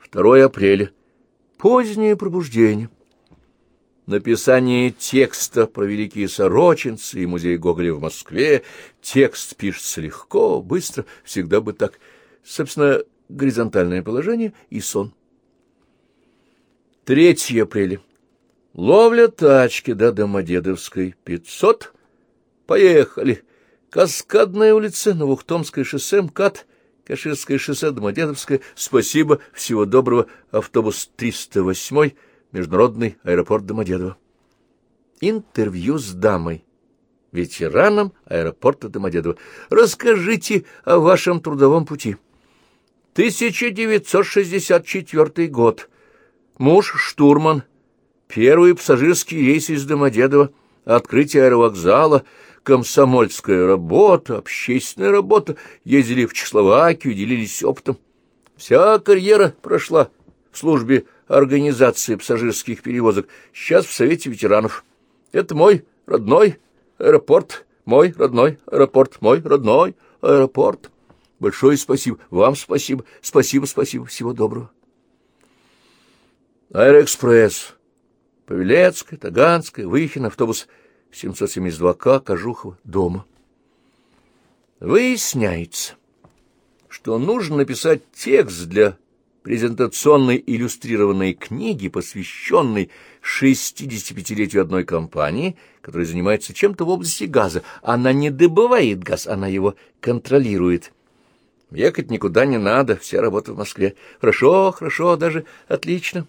2 апреля. Позднее пробуждение. Написание текста про великие сорочинцы и музей Гоголя в Москве. Текст пишется легко, быстро, всегда бы так. Собственно, горизонтальное положение и сон. 3 апреля. Ловля тачки до Домодедовской. 500. Поехали. Каскадная улица, Новоухтомское шоссе, МКАД, Каширское шоссе, Домодедовское. Спасибо, всего доброго. Автобус 308, Международный аэропорт Домодедово. Интервью с дамой, ветераном аэропорта Домодедово. Расскажите о вашем трудовом пути. 1964 год. Муж штурман. Первый пассажирский рейс из Домодедова. Открытие аэровокзала. Комсомольская работа, общественная работа. Ездили в Чехословакию, делились опытом. Вся карьера прошла в службе организации пассажирских перевозок. Сейчас в Совете ветеранов. Это мой родной аэропорт. Мой родной аэропорт. Мой родной аэропорт. Большое спасибо. Вам спасибо. Спасибо, спасибо. Всего доброго. Аэроэкспресс. Павелецкая, Таганская, Выхин, автобус 772К, Кожухова, дома. Выясняется, что нужно написать текст для презентационной иллюстрированной книги, посвященной 65-летию одной компании, которая занимается чем-то в области газа. Она не добывает газ, она его контролирует. Ехать никуда не надо, вся работа в Москве. Хорошо, хорошо, даже отлично.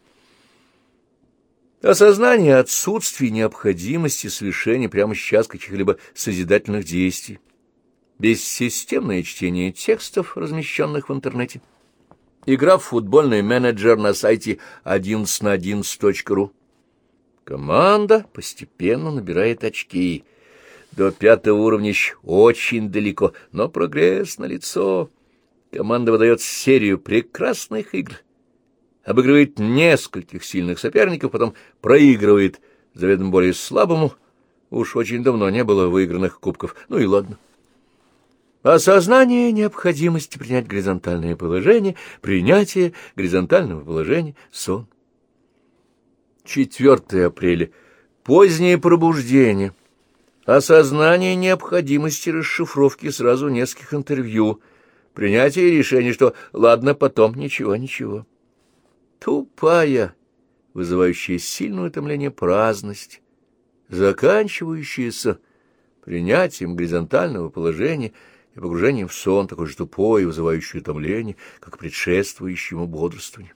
Осознание отсутствия необходимости совершения прямо сейчас каких-либо созидательных действий. Бессистемное чтение текстов, размещенных в интернете. Игра в футбольный менеджер на сайте 11на11.ru. Команда постепенно набирает очки. До 5-го уровня еще очень далеко, но прогресс налицо. Команда выдает серию прекрасных игр. Обыгрывает нескольких сильных соперников, потом проигрывает заведомо более слабому. Уж очень давно не было выигранных кубков. Ну и ладно. Осознание необходимости принять горизонтальное положение, принятие горизонтального положения, сон. 4 апреля. Позднее пробуждение. Осознание необходимости расшифровки сразу нескольких интервью. Принятие решения, что ладно, потом, ничего. Тупая, вызывающая сильное утомление праздность, заканчивающаяся принятием горизонтального положения и погружением в сон, такой же тупой и вызывающий утомление, как предшествующему бодрствованию.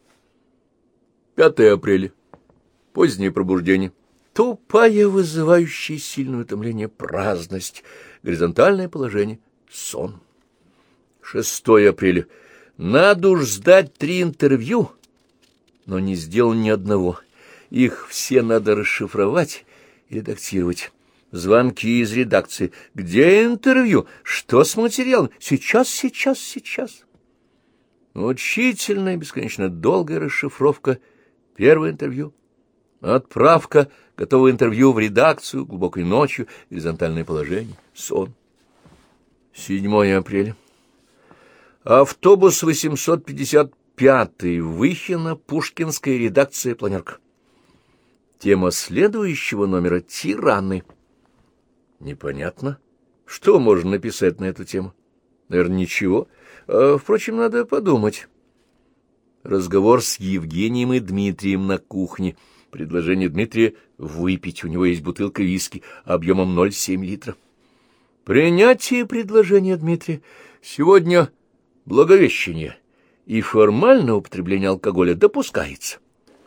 5 апреля. Позднее пробуждение. Тупая, вызывающая сильное утомление праздность, горизонтальное положение, сон. 6 апреля. Надо уж сдать 3 интервью, но не сделал ни одного. Их все надо расшифровать и редактировать. Звонки из редакции. Где интервью? Что с материалом? Сейчас. Мучительная, бесконечно долгая расшифровка. Первое интервью. Отправка готового интервью в редакцию, глубокой ночью, горизонтальное положение, сон. 7 апреля. Автобус 855, Выхино, Пушкинская редакция, планерка. Тема следующего номера — тираны. Непонятно, что можно написать на эту тему. Наверное, ничего. Впрочем, надо подумать. Разговор с Евгением и Дмитрием на кухне. Предложение Дмитрия выпить. У него есть бутылка виски объемом 0,7 литра. Принятие предложения Дмитрия. Сегодня Благовещение, и формальное употребление алкоголя допускается.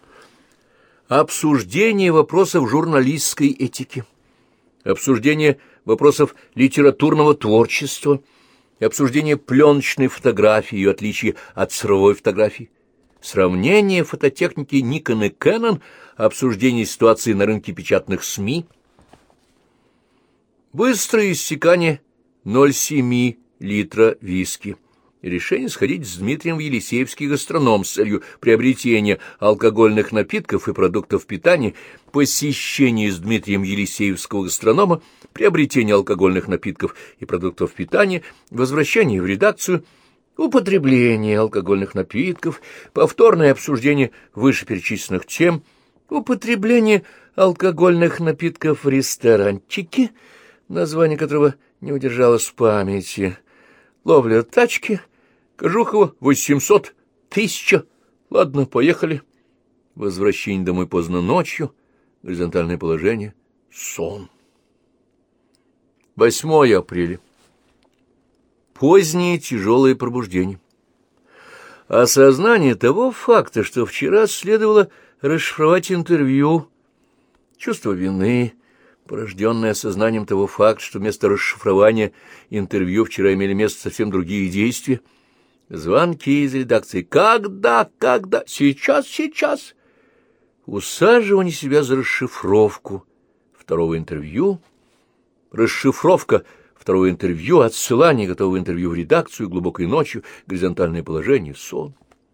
Обсуждение вопросов журналистской этики. Обсуждение вопросов литературного творчества. Обсуждение пленочной фотографии и ее отличия от цифровой фотографии. Сравнение фототехники Nikon и Canon. Обсуждение ситуации на рынке печатных СМИ. Быстрое иссякание 0,7 литра виски. Решение сходить с Дмитрием в Елисеевский гастроном с целью приобретения алкогольных напитков и продуктов питания, посещение с Дмитрием Елисеевского гастронома, приобретение алкогольных напитков и продуктов питания, возвращение в редакцию, употребление алкогольных напитков, повторное обсуждение вышеперечисленных тем, употребление алкогольных напитков в ресторанчике, название которого не удержалось в памяти, ловля тачки, Кожухова 800, 1000, ладно, поехали, возвращение домой поздно ночью, горизонтальное положение, сон. 8 апреля. Позднее тяжелое пробуждение. Осознание того факта, что вчера следовало расшифровать интервью, чувство вины, порожденное осознанием того факта, что вместо расшифрования интервью вчера имели место совсем другие действия, звонки из редакции «Когда? Сейчас!» Усаживание себя за расшифровку второго интервью, расшифровка второго интервью, отсылание готового интервью в редакцию, глубокой ночью, горизонтальное положение, сон.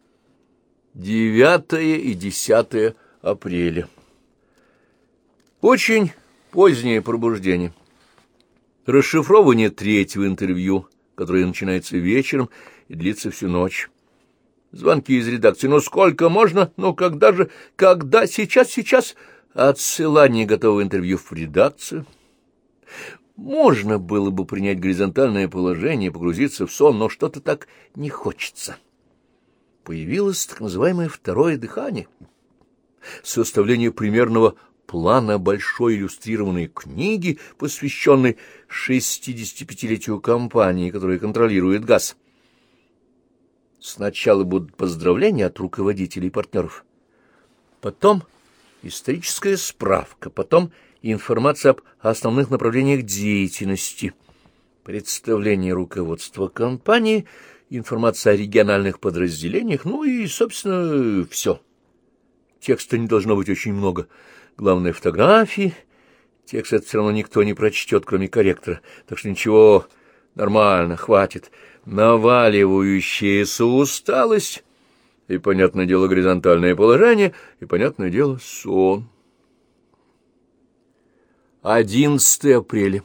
9 и 10 апреля. Очень позднее пробуждение. Расшифрование третьего интервью, которое начинается вечером и длится всю ночь. Звонки из редакции. «Ну сколько можно? Ну когда же? Когда? Сейчас!» Отсылание готового интервью в редакцию. Можно было бы принять горизонтальное положение, погрузиться в сон, но что-то так не хочется. Появилось так называемое второе дыхание. Составление примерного плана большой иллюстрированной книги, посвященной 65-летию компании, которая контролирует газ. Сначала будут поздравления от руководителей и партнеров, потом историческая справка, потом информация об основных направлениях деятельности, представление руководства компании, информация о региональных подразделениях, ну и, собственно, все. Текста не должно быть очень много. Главное, фотографии. Текст это все равно никто не прочтет, кроме корректора. Так что ничего, нормально, хватит. Наваливающаяся усталость, и, понятное дело, горизонтальное положение, и, понятное дело, сон. 11 апреля.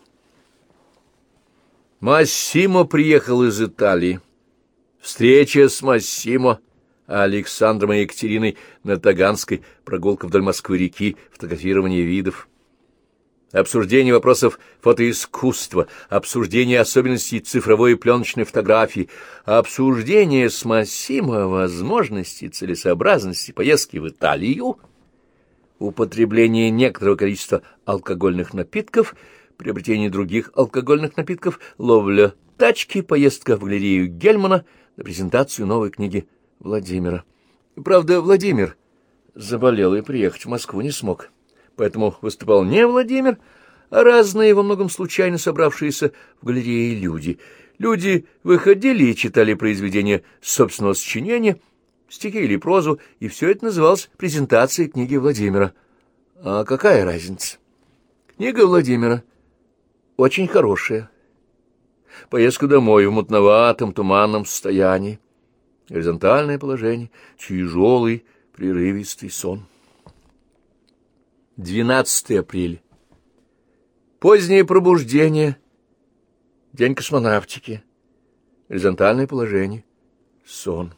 Массимо приехал из Италии. Встреча с Массимо, Александром и Екатериной на Таганской, прогулка вдоль Москвы-реки, фотографирование видов. Обсуждение вопросов фотоискусства, обсуждение особенностей цифровой и пленочной фотографии, обсуждение с Массимо возможности и целесообразности поездки в Италию, употребление некоторого количества алкогольных напитков, приобретение других алкогольных напитков, ловля тачки, поездка в галерею Гельмана на презентацию новой книги Владимира. Правда, Владимир заболел и приехать в Москву не смог. Поэтому выступал не Владимир, а разные, во многом случайно собравшиеся в галерее люди. Люди выходили и читали произведения собственного сочинения, стихи или прозу, и все это называлось презентацией книги Владимира. А какая разница? Книга Владимира очень хорошая. Поездка домой в мутноватом, туманном состоянии. Горизонтальное положение, тяжелый, прерывистый сон. 12 апреля. Позднее пробуждение. День космонавтики. Горизонтальное положение. Сон.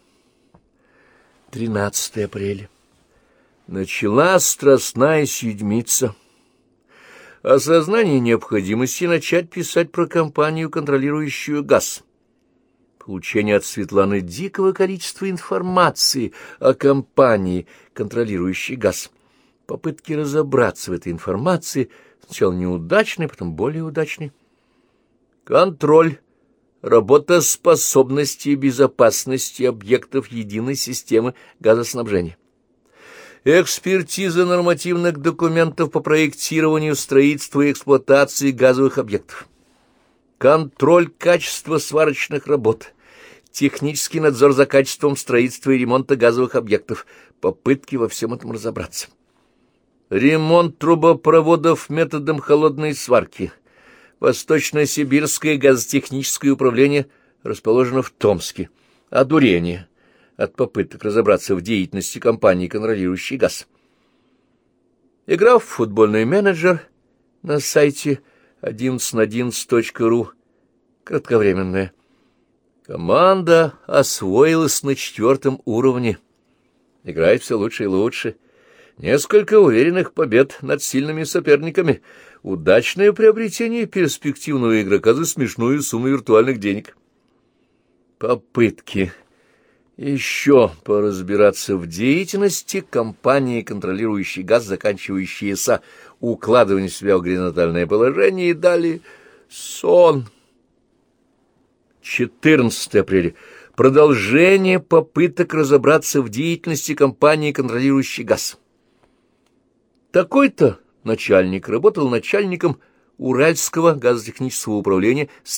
13 апреля. Началась страстная седмица. Осознание необходимости начать писать про компанию, контролирующую газ. Получение от Светланы дикого количества информации о компании, контролирующей газ. Попытки разобраться в этой информации, сначала неудачной, потом более удачной. Контроль, работоспособности и безопасности объектов единой системы газоснабжения. Экспертиза нормативных документов по проектированию, строительству и эксплуатации газовых объектов. Контроль качества сварочных работ. Технический надзор за качеством строительства и ремонта газовых объектов. Попытки во всем этом разобраться. Ремонт трубопроводов методом холодной сварки. Восточно-Сибирское газотехническое управление расположено в Томске. Одурение от попыток разобраться в деятельности компании, контролирующей газ. Игра в футбольный менеджер на сайте 1111.ru, кратковременная. Команда освоилась на 4-м уровне. Играет все лучше и лучше. Несколько уверенных побед над сильными соперниками. Удачное приобретение перспективного игрока за смешную сумму виртуальных денег. Попытки еще поразбираться в деятельности компании, контролирующей газ, заканчивающейся укладыванием себя в горизонтальное положение, и далее сон. 14 апреля. Продолжение попыток разобраться в деятельности компании, контролирующей газ. Такой-то начальник работал начальником Уральского газотехнического управления с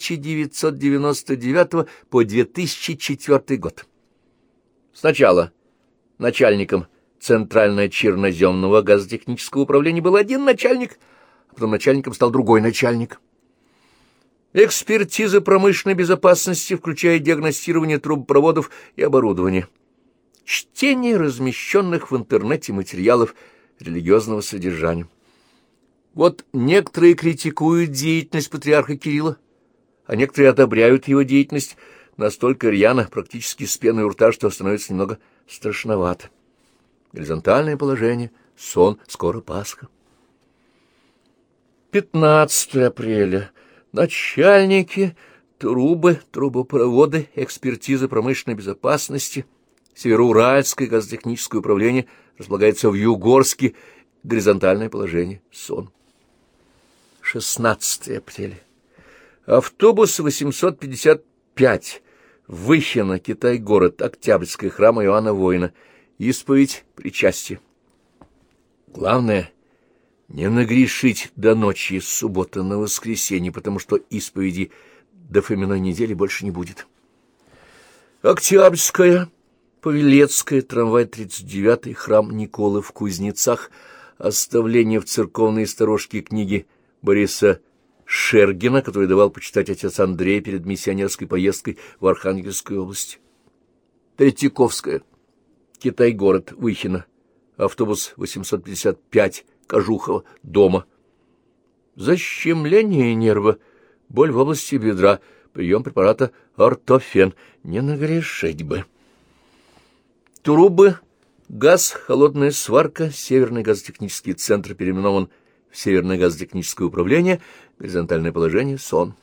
1999 по 2004 год. Сначала начальником Центрально-черноземного газотехнического управления был один начальник, а потом начальником стал другой начальник. Экспертиза промышленной безопасности включает диагностирование трубопроводов и оборудования. Чтение размещенных в интернете материалов религиозного содержания. Вот некоторые критикуют деятельность патриарха Кирилла, а некоторые одобряют его деятельность настолько рьяно, практически с пеной у рта, что становится немного страшновато. Горизонтальное положение, сон, скоро Пасха. 15 апреля. Начальники, трубы, трубопроводы, экспертиза промышленной безопасности, Североуральское газотехническое управление располагается в Югорске, горизонтальное положение, сон. 16 апреля. Автобус 855, Выхино, Китай-город, Октябрьское, храм Иоанна Воина, исповедь, причастие. Главное — не нагрешить до ночи с субботы на воскресенье, потому что исповеди до Фоминой недели больше не будет. Октябрьская, Павелецкая, трамвай 39, храм Николы в Кузнецах, оставление в церковной сторожке книги Бориса Шергина, который давал почитать отец Андрей перед миссионерской поездкой в Архангельскую область. Третьяковская, Китай-город, Выхино, автобус 855, Кожухова, дома. Защемление нерва, боль в области бедра, прием препарата ортофен. Не нагрешить бы. Трубы, газ, холодная сварка, Северный газотехнический центр переименован в Северное газотехническое управление, горизонтальное положение, сон.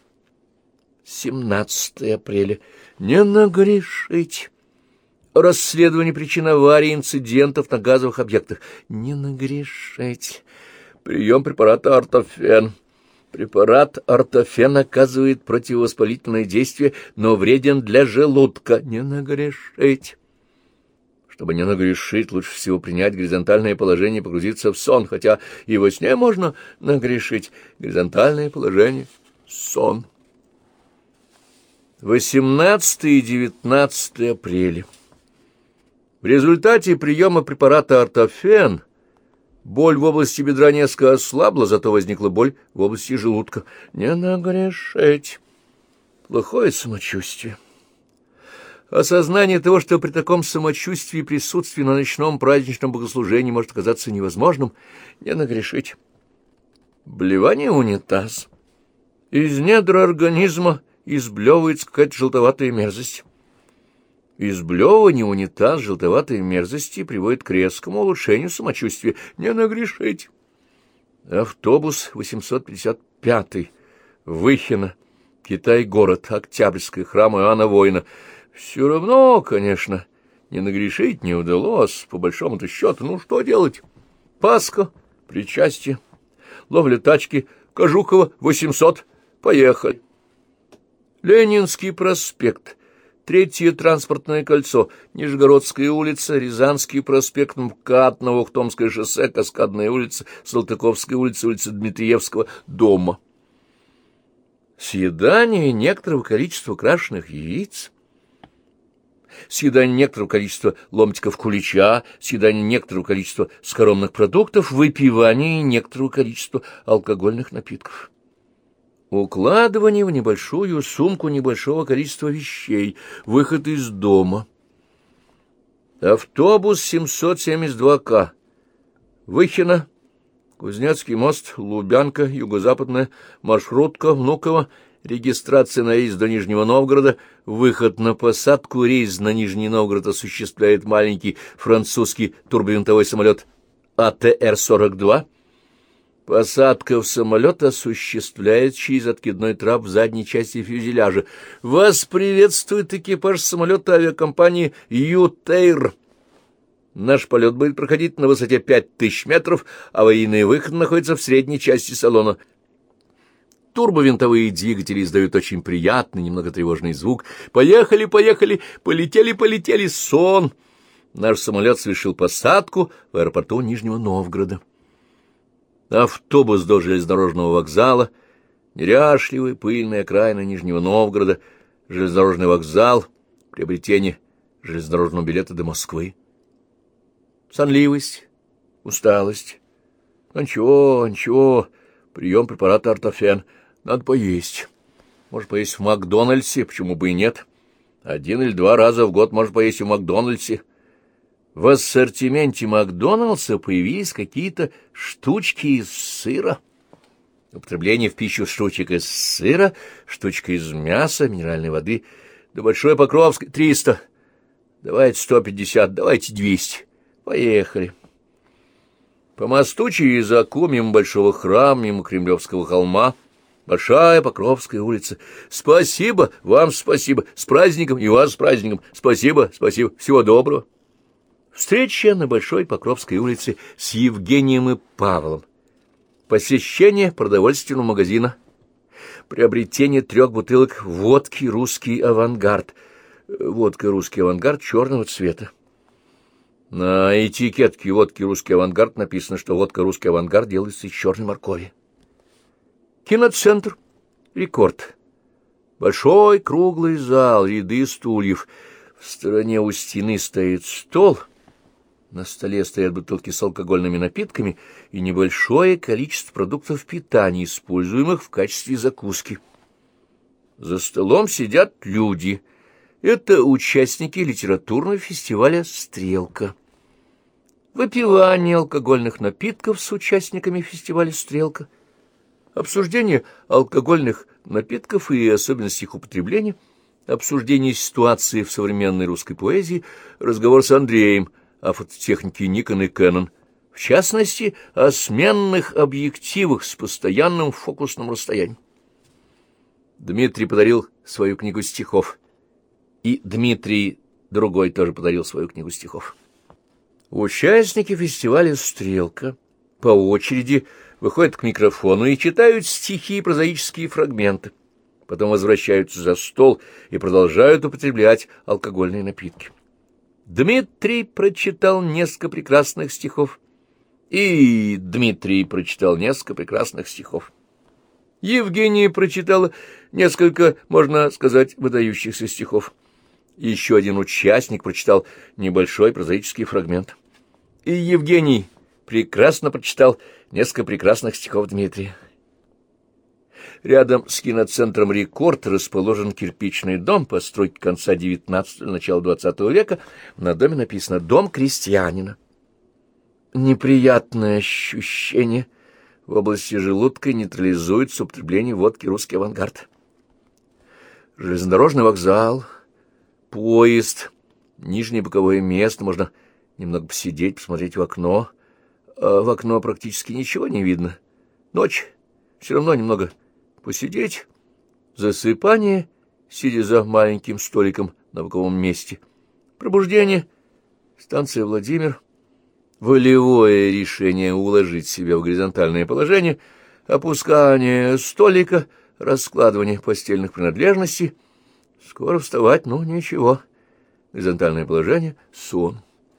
17 апреля. Не нагрешить. Расследование причин аварий и инцидентов на газовых объектах. Не нагрешить. Прием препарата ортофен. Препарат ортофен оказывает противовоспалительное действие, но вреден для желудка. Не нагрешить. Чтобы не нагрешить, лучше всего принять горизонтальное положение и погрузиться в сон, хотя и во сне можно нагрешить. Горизонтальное положение — сон. 18 и 19 апреля. В результате приема препарата ортофен боль в области бедра несколько ослабла, зато возникла боль в области желудка. Не нагрешить. Плохое самочувствие. Осознание того, что при таком самочувствии присутствие на ночном праздничном богослужении может оказаться невозможным, не нагрешить. Блевание в унитаз. Из недр организма изблевывается какая-то желтоватая мерзость. Изблевывание в унитаз желтоватой мерзости приводит к резкому улучшению самочувствия. Не нагрешить. Автобус 855, Выхино, Китай-город, Октябрьское, храм Иоанна Воина. Все равно, конечно, не нагрешить не удалось, по большому-то счету. Ну, что делать? Пасха, причастие, ловля тачки, Кожухова, 800. Поехали. Ленинский проспект, Третье транспортное кольцо, Нижегородская улица, Рязанский проспект, МКАД, Новоухтомское шоссе, Каскадная улица, Салтыковская улица, улица Дмитриевского, дома. Съедание некоторого количества крашеных яиц, съедание некоторого количества ломтиков кулича, съедание некоторого количества скоромных продуктов, выпивание некоторого количества алкогольных напитков. Укладывание в небольшую сумку небольшого количества вещей, выход из дома. Автобус 772К, Выхино, Кузнецкий мост, Лубянка, юго-западная маршрутка, Внуково, Регистрация на рейс до Нижнего Новгорода, выход на посадку, рейс на Нижний Новгород осуществляет маленький французский турбовинтовой самолет АТР-42. Посадка в самолет осуществляется через откидной трап в задней части фюзеляжа. Вас приветствует экипаж самолета авиакомпании «Ютейр». Наш полет будет проходить на высоте 5000 метров, аварийный выход находится в средней части салона. Турбовинтовые двигатели издают очень приятный, немного тревожный звук. Поехали, поехали, полетели, полетели, сон. Наш самолет совершил посадку в аэропорту Нижнего Новгорода. Автобус до железнодорожного вокзала, неряшливая, пыльная окраина Нижнего Новгорода, железнодорожный вокзал, приобретение железнодорожного билета до Москвы. Сонливость, усталость. Ничего, ничего, прием препарата ортофен. Надо поесть. Может, поесть в Макдональдсе, почему бы и нет? 1 или 2 раза в год можно поесть в Макдональдсе. В ассортименте Макдоналдса появились какие-то штучки из сыра. Употребление в пищу штучек из сыра, штучка из мяса, минеральной воды. До Большой Покровской 300. Давайте 150, давайте 200. Поехали. По мосту через Оку, мимо Большого храма, мимо Кремлевского холма, Большая Покровская улица. Спасибо, вам спасибо, с праздником и вас с праздником. Спасибо, спасибо, всего доброго. Встреча на Большой Покровской улице с Евгением и Павлом. Посещение продовольственного магазина. Приобретение 3 бутылок водки «Русский авангард». Водка «Русский авангард» черного цвета. На этикетке водки «Русский авангард» написано, что водка «Русский авангард» делается из черной моркови. Киноцентр «Рекорд». Большой круглый зал, ряды стульев. В стороне у стены стоит стол. На столе стоят бутылки с алкогольными напитками и небольшое количество продуктов питания, используемых в качестве закуски. За столом сидят люди. Это участники литературного фестиваля «Стрелка». Выпивание алкогольных напитков с участниками фестиваля «Стрелка», обсуждение алкогольных напитков и особенностей их употребления, обсуждение ситуации в современной русской поэзии, разговор с Андреем о фототехнике Nikon и Canon, в частности, о сменных объективах с постоянным фокусным расстоянием. Дмитрий подарил свою книгу стихов, и Дмитрий другой тоже подарил свою книгу стихов. Участники фестиваля «Стрелка» по очереди выходят к микрофону и читают стихи и прозаические фрагменты, потом возвращаются за стол и продолжают употреблять алкогольные напитки. Дмитрий прочитал несколько прекрасных стихов, и Дмитрий прочитал несколько прекрасных стихов. Евгения прочитала несколько, можно сказать, выдающихся стихов. Еще один участник прочитал небольшой прозаический фрагмент. И Евгений прекрасно прочитал несколько прекрасных стихов Дмитрия. Рядом с киноцентром «Рекорд» расположен кирпичный дом постройки конца XIX – начала XX века. На доме написано «Дом крестьянина». Неприятное ощущение в области желудка нейтрализуется употребление водки «Русский авангард». Железнодорожный вокзал, поезд, нижнее боковое место, можно немного посидеть, посмотреть в окно. А в окно практически ничего не видно. Ночь, все равно немного посидеть. Засыпание, сидя за маленьким столиком на боковом месте. Пробуждение, станция Владимир. Волевое решение уложить себя в горизонтальное положение, опускание столика, раскладывание постельных принадлежностей. Скоро вставать, ну ничего. Горизонтальное положение, сон.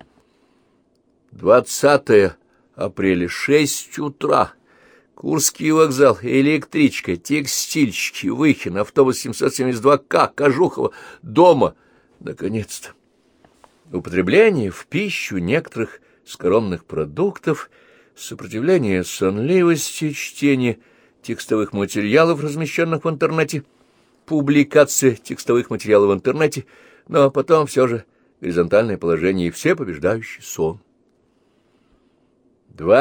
20 апреля, 6 утра. Курский вокзал, электричка, текстильщики, Выхин, автобус 772К, Кожухова, дома. Наконец-то. Употребление в пищу некоторых скоромных продуктов, сопротивление сонливости, чтение текстовых материалов, размещенных в интернете, публикация текстовых материалов в интернете, но потом все же горизонтальное положение и все побеждающий сон.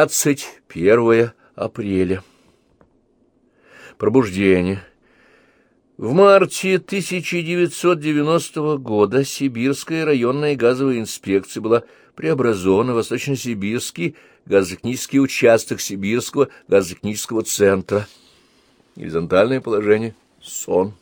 21 апреля. Пробуждение. В марте 1990 года Сибирская районная газовая инспекция была преобразована в Восточно-Сибирский газотехнический участок Сибирского газотехнического центра. Горизонтальное положение — сон.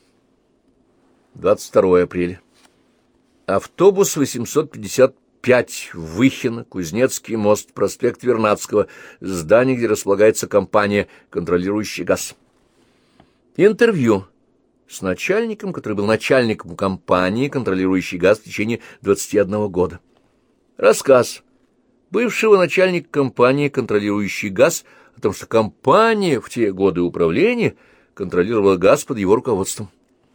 22 апреля. Автобус 855, Выхино, Кузнецкий мост, проспект Вернадского, здание, где располагается компания, контролирующая газ. Интервью с начальником, который был начальником компании, контролирующей газ в течение 21 года. Рассказ бывшего начальника компании, контролирующей газ, о том, что компания в те годы управления контролировала газ под его руководством.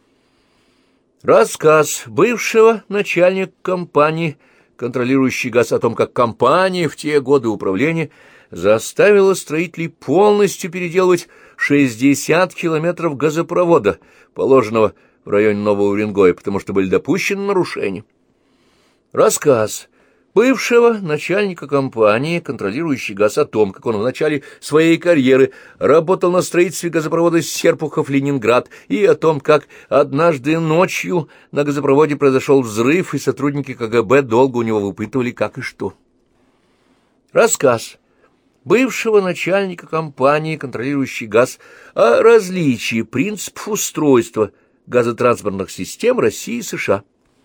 Рассказ бывшего начальника компании, контролирующей газ, о том, как компания в те годы управления заставила строителей полностью переделывать 60 километров газопровода, положенного в районе Нового Уренгоя, потому что были допущены нарушения. Рассказ бывшего начальника компании, контролирующей газ, о том, как он в начале своей карьеры работал на строительстве газопровода Серпухов-Ленинград, и о том, как однажды ночью на газопроводе произошел взрыв, и сотрудники КГБ долго у него выпытывали, как и что. Рассказ бывшего начальника компании, контролирующей газ, о различии принципов устройства газотранспортных систем России и США.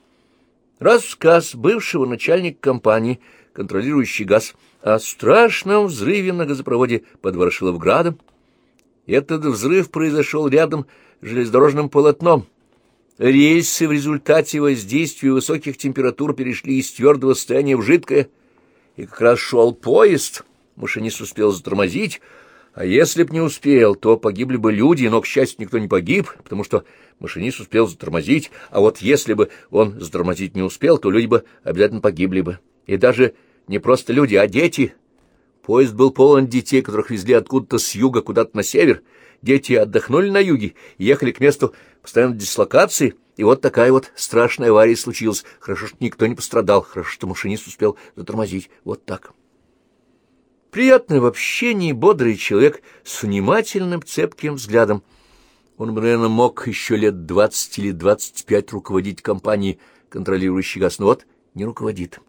Рассказ бывшего начальника компании, контролирующей газ, о страшном взрыве на газопроводе под Ворошиловградом. Этот взрыв произошел рядом с железнодорожным полотном. Рельсы в результате воздействия высоких температур перешли из твердого состояния в жидкое, и как раз шел поезд. Машинист успел затормозить, а если б не успел, то погибли бы люди, но, к счастью, никто не погиб, потому что машинист успел затормозить, а вот если бы он затормозить не успел, то люди бы обязательно погибли бы. И даже не просто люди, а дети. Поезд был полон детей, которых везли откуда-то с юга куда-то на север. Дети отдохнули на юге, ехали к месту постоянной дислокации, и вот такая вот страшная авария случилась. Хорошо, что никто не пострадал, хорошо, что машинист успел затормозить. Вот так. Приятный в общении, бодрый человек с внимательным, цепким взглядом. Он бы, наверное, мог еще лет 20 или 25 руководить компанией, контролирующей газ, но вот не руководит.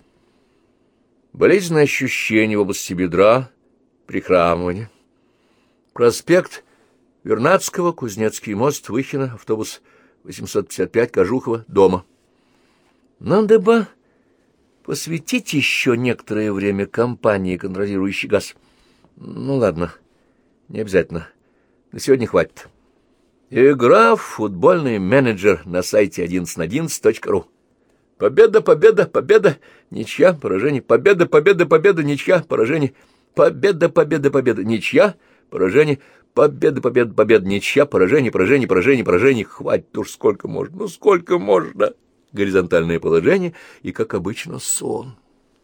Болезненные ощущения в области бедра, прихрамывание. Проспект Вернадского, Кузнецкий мост, Выхино, автобус 855, Кожухова, дома. Надо бы посвятить еще некоторое время компании, контролирующей газ. Ну, ладно, не обязательно. На сегодня хватит. Игра в футбольный менеджер на сайте 11на11.ru. Победа, победа, победа, ничья, поражение. Победа, победа, победа, ничья, поражение. Победа, победа, победа, ничья, поражение. Победа, победа, победа, ничья, поражение, поражение, поражение, поражение. Хватит уж, сколько можно, ну сколько можно. Горизонтальное положение и, как обычно, сон.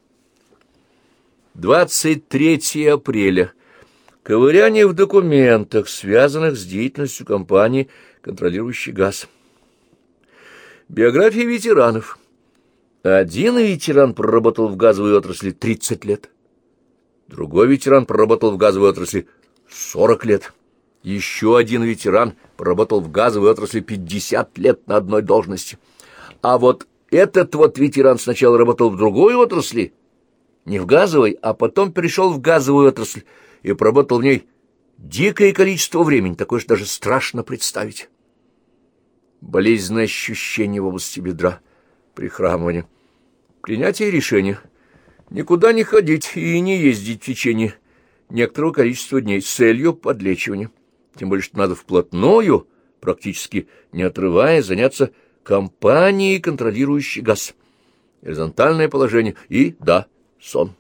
23 апреля. Ковыряние в документах, связанных с деятельностью компании, контролирующей газ. Биография ветеранов. Один ветеран проработал в газовой отрасли 30 лет. Другой ветеран проработал в газовой отрасли 40 лет. Еще один ветеран проработал в газовой отрасли 50 лет на одной должности. А вот этот вот ветеран сначала работал в другой отрасли, не в газовой, а потом перешел в газовую отрасль и проработал в ней дикое количество времени, такое, что даже страшно представить. Болезненное ощущение в области бедра, прихрамывание. Принятие решения. Никуда не ходить и не ездить в течение некоторого количества дней с целью подлечивания. Тем более, что надо вплотную, практически не отрываясь, заняться компанией, контролирующей газ. Горизонтальное положение и, да, сон.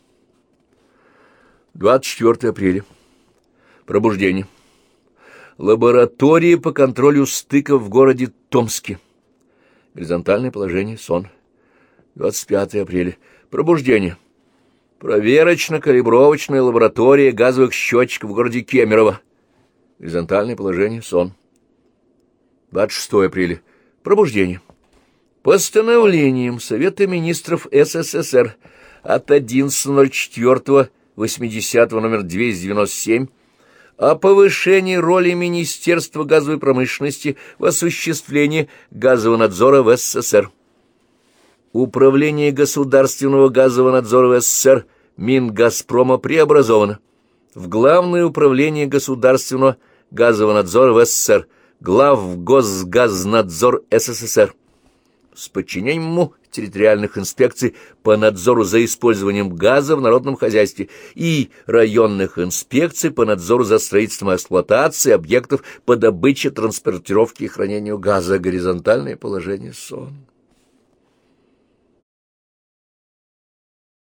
24 апреля. Пробуждение. Лаборатория по контролю стыков в городе Томске. Горизонтальное положение, сон. 25 апреля. Пробуждение. Проверочно-калибровочная лаборатория газовых счетчиков в городе Кемерово. Горизонтальное положение, сон. 26 апреля. Пробуждение. Постановлением Совета министров СССР от 11.04.80 номер 297 о повышении роли Министерства газовой промышленности в осуществлении газового надзора в СССР. Управление государственного газового надзора в СССР Мингазпрома преобразовано в Главное управление государственного газового надзора в СССР, Главгосгазнадзор СССР, с подчинением ему территориальных инспекций по надзору за использованием газа в народном хозяйстве и районных инспекций по надзору за строительством и эксплуатацией объектов по добыче, транспортировке и хранению газа. Горизонтальное положение СОН.